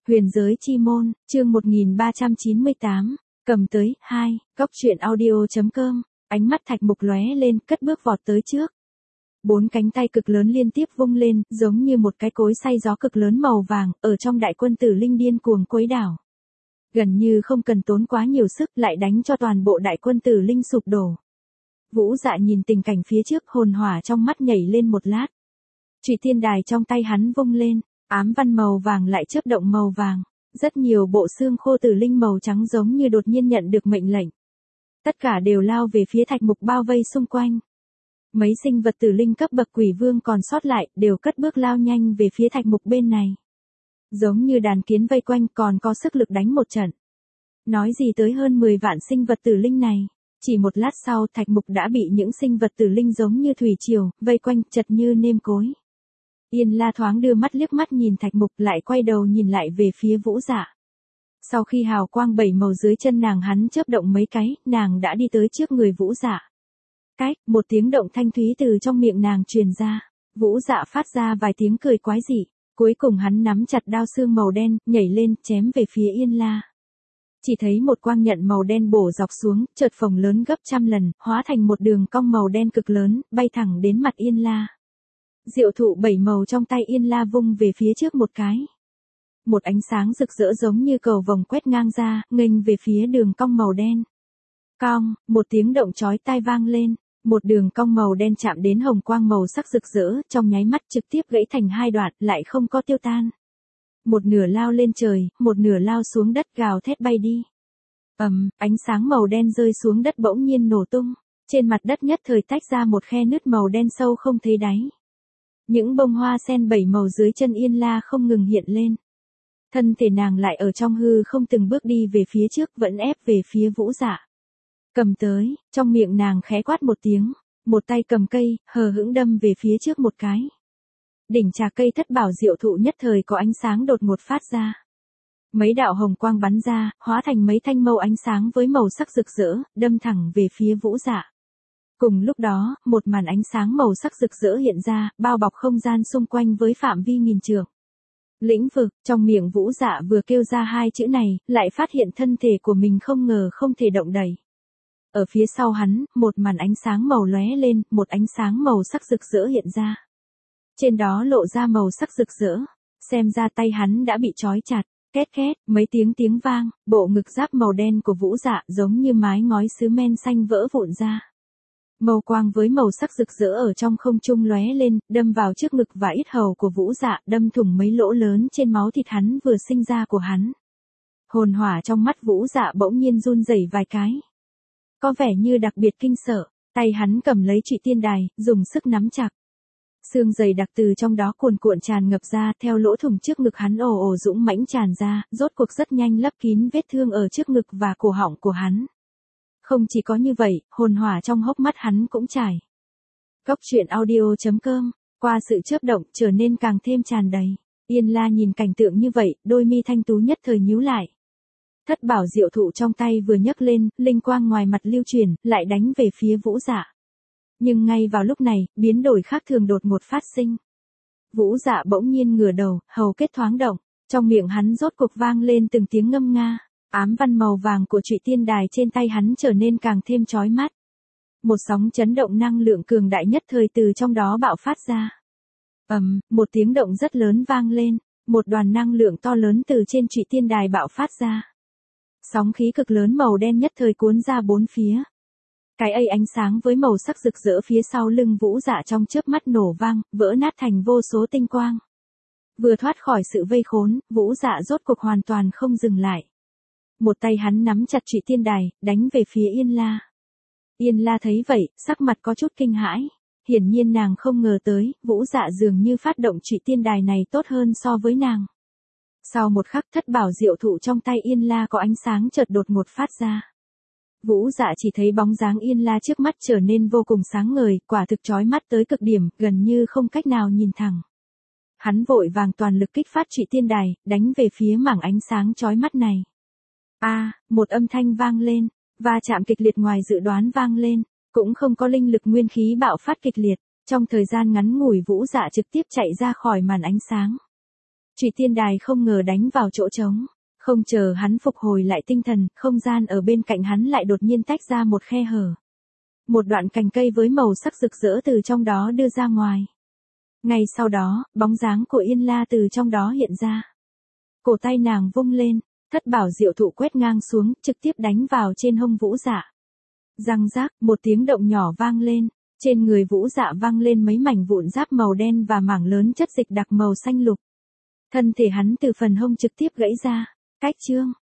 Huyền giới chi môn, chương 1398, cầm tới, 2, góc truyện audio.com, ánh mắt Thạch Mục lóe lên, cất bước vọt tới trước. Bốn cánh tay cực lớn liên tiếp vung lên, giống như một cái cối xay gió cực lớn màu vàng, ở trong đại quân tử linh điên cuồng quấy đảo. Gần như không cần tốn quá nhiều sức lại đánh cho toàn bộ đại quân tử linh sụp đổ. Vũ Dạ nhìn tình cảnh phía trước, hồn hỏa trong mắt nhảy lên một lát. Trụy thiên đài trong tay hắn vung lên, ám văn màu vàng lại chớp động màu vàng. Rất nhiều bộ xương khô tử linh màu trắng giống như đột nhiên nhận được mệnh lệnh. Tất cả đều lao về phía Thạch Mục bao vây xung quanh. Mấy sinh vật tử linh cấp bậc quỷ vương còn sót lại đều cất bước lao nhanh về phía Thạch Mục bên này. Giống như đàn kiến vây quanh còn có sức lực đánh một trận. Nói gì tới hơn 10 vạn sinh vật tử linh này. Chỉ một lát sau Thạch Mục đã bị những sinh vật tử linh giống như thủy triều, vây quanh chật như nêm cối. Yên La thoáng đưa mắt liếc mắt nhìn Thạch Mục lại quay đầu nhìn lại về phía Vũ Dạ. Sau khi hào quang bảy màu dưới chân nàng hắn chớp động mấy cái, nàng đã đi tới trước người Vũ Dạ. Cách, một tiếng động thanh thúy từ trong miệng nàng truyền ra. Vũ Dạ phát ra vài tiếng cười quái dị. Cuối cùng hắn nắm chặt đao xương màu đen, nhảy lên, chém về phía Yên La. Chỉ thấy một quang nhận màu đen bổ dọc xuống, chợt phồng lớn gấp trăm lần, hóa thành một đường cong màu đen cực lớn, bay thẳng đến mặt Yên La. Diệu thụ bảy màu trong tay Yên La vung về phía trước một cái. Một ánh sáng rực rỡ giống như cầu vồng quét ngang ra, nghênh về phía đường cong màu đen. Cong, một tiếng động chói tai vang lên, một đường cong màu đen chạm đến hồng quang màu sắc rực rỡ, trong nháy mắt trực tiếp gãy thành hai đoạn, lại không có tiêu tan. Một nửa lao lên trời, một nửa lao xuống đất gào thét bay đi. Ánh sáng màu đen rơi xuống đất bỗng nhiên nổ tung, trên mặt đất nhất thời tách ra một khe nứt màu đen sâu không thấy đáy. Những bông hoa sen bảy màu dưới chân Yên La không ngừng hiện lên. Thân thể nàng lại ở trong hư không từng bước đi về phía trước vẫn ép về phía Vũ Dạ. Cầm tới, trong miệng nàng khẽ quát một tiếng, một tay cầm cây, hờ hững đâm về phía trước một cái. Đỉnh trà cây thất bảo diệu thụ nhất thời có ánh sáng đột ngột phát ra. Mấy đạo hồng quang bắn ra, hóa thành mấy thanh mâu ánh sáng với màu sắc rực rỡ, đâm thẳng về phía Vũ Dạ. Cùng lúc đó, một màn ánh sáng màu sắc rực rỡ hiện ra, bao bọc không gian xung quanh với phạm vi nghìn trượng. Lĩnh vực, trong miệng Vũ Dạ vừa kêu ra hai chữ này, lại phát hiện thân thể của mình không ngờ không thể động đậy. Ở phía sau hắn, một màn ánh sáng màu lóe lên, một ánh sáng màu sắc rực rỡ hiện ra. Trên đó lộ ra màu sắc rực rỡ, xem ra tay hắn đã bị trói chặt, két két, mấy tiếng vang, bộ ngực giáp màu đen của Vũ Dạ giống như mái ngói sứ men xanh vỡ vụn ra. Màu quang với màu sắc rực rỡ ở trong không trung lóe lên, đâm vào trước ngực và yết hầu của Vũ Dạ, đâm thủng mấy lỗ lớn trên máu thịt hắn vừa sinh ra của hắn. Hồn hỏa trong mắt Vũ Dạ bỗng nhiên run rẩy vài cái. Có vẻ như đặc biệt kinh sợ, tay hắn cầm lấy trụy tiên đài, dùng sức nắm chặt. Xương dày đặc từ trong đó cuồn cuộn tràn ngập ra, theo lỗ thủng trước ngực hắn ồ ồ dũng mãnh tràn ra, rốt cuộc rất nhanh lấp kín vết thương ở trước ngực và cổ họng của hắn. Không chỉ có như vậy, hồn hỏa trong hốc mắt hắn cũng chảy. Góc truyện audio.com, qua sự chớp động trở nên càng thêm tràn đầy. Yên La nhìn cảnh tượng như vậy, đôi mi thanh tú nhất thời nhíu lại. Thất bảo diệu thụ trong tay vừa nhấc lên, linh quang ngoài mặt lưu truyền, lại đánh về phía Vũ Dạ. Nhưng ngay vào lúc này, biến đổi khác thường đột ngột phát sinh. Vũ Dạ bỗng nhiên ngửa đầu, hầu kết thoáng động, trong miệng hắn rốt cuộc vang lên từng tiếng ngâm nga. Ám văn màu vàng của trụy tiên đài trên tay hắn trở nên càng thêm chói mắt. Một sóng chấn động năng lượng cường đại nhất thời từ trong đó bạo phát ra. Một tiếng động rất lớn vang lên, một đoàn năng lượng to lớn từ trên trụy tiên đài bạo phát ra. Sóng khí cực lớn màu đen nhất thời cuốn ra bốn phía. Cái ánh sáng với màu sắc rực rỡ phía sau lưng Vũ Dạ trong chớp mắt nổ vang, vỡ nát thành vô số tinh quang. Vừa thoát khỏi sự vây khốn, Vũ Dạ rốt cuộc hoàn toàn không dừng lại. Một tay hắn nắm chặt trụy tiên đài, đánh về phía Yên La. Yên La thấy vậy, sắc mặt có chút kinh hãi. Hiển nhiên nàng không ngờ tới, Vũ Dạ dường như phát động trụy tiên đài này tốt hơn so với nàng. Sau một khắc thất bảo diệu thụ trong tay Yên La có ánh sáng chợt đột ngột phát ra. Vũ Dạ chỉ thấy bóng dáng Yên La trước mắt trở nên vô cùng sáng ngời, quả thực chói mắt tới cực điểm, gần như không cách nào nhìn thẳng. Hắn vội vàng toàn lực kích phát trụy tiên đài, đánh về phía mảng ánh sáng chói mắt này. Một âm thanh vang lên, va chạm kịch liệt ngoài dự đoán vang lên, cũng không có linh lực nguyên khí bạo phát kịch liệt, trong thời gian ngắn ngủi Vũ Dạ trực tiếp chạy ra khỏi màn ánh sáng. Chủy tiên đài không ngờ đánh vào chỗ trống. Không chờ hắn phục hồi lại tinh thần, không gian ở bên cạnh hắn lại đột nhiên tách ra một khe hở. Một đoạn cành cây với màu sắc rực rỡ từ trong đó đưa ra ngoài. Ngay sau đó, bóng dáng của Yên La từ trong đó hiện ra. Cổ tay nàng vung lên, thất bảo diệu thụ quét ngang xuống, trực tiếp đánh vào trên hông Vũ Dạ. Răng rác, một tiếng động nhỏ vang lên, trên người Vũ Dạ vang lên mấy mảnh vụn giáp màu đen và mảng lớn chất dịch đặc màu xanh lục. Thân thể hắn từ phần hông trực tiếp gãy ra. Cách chương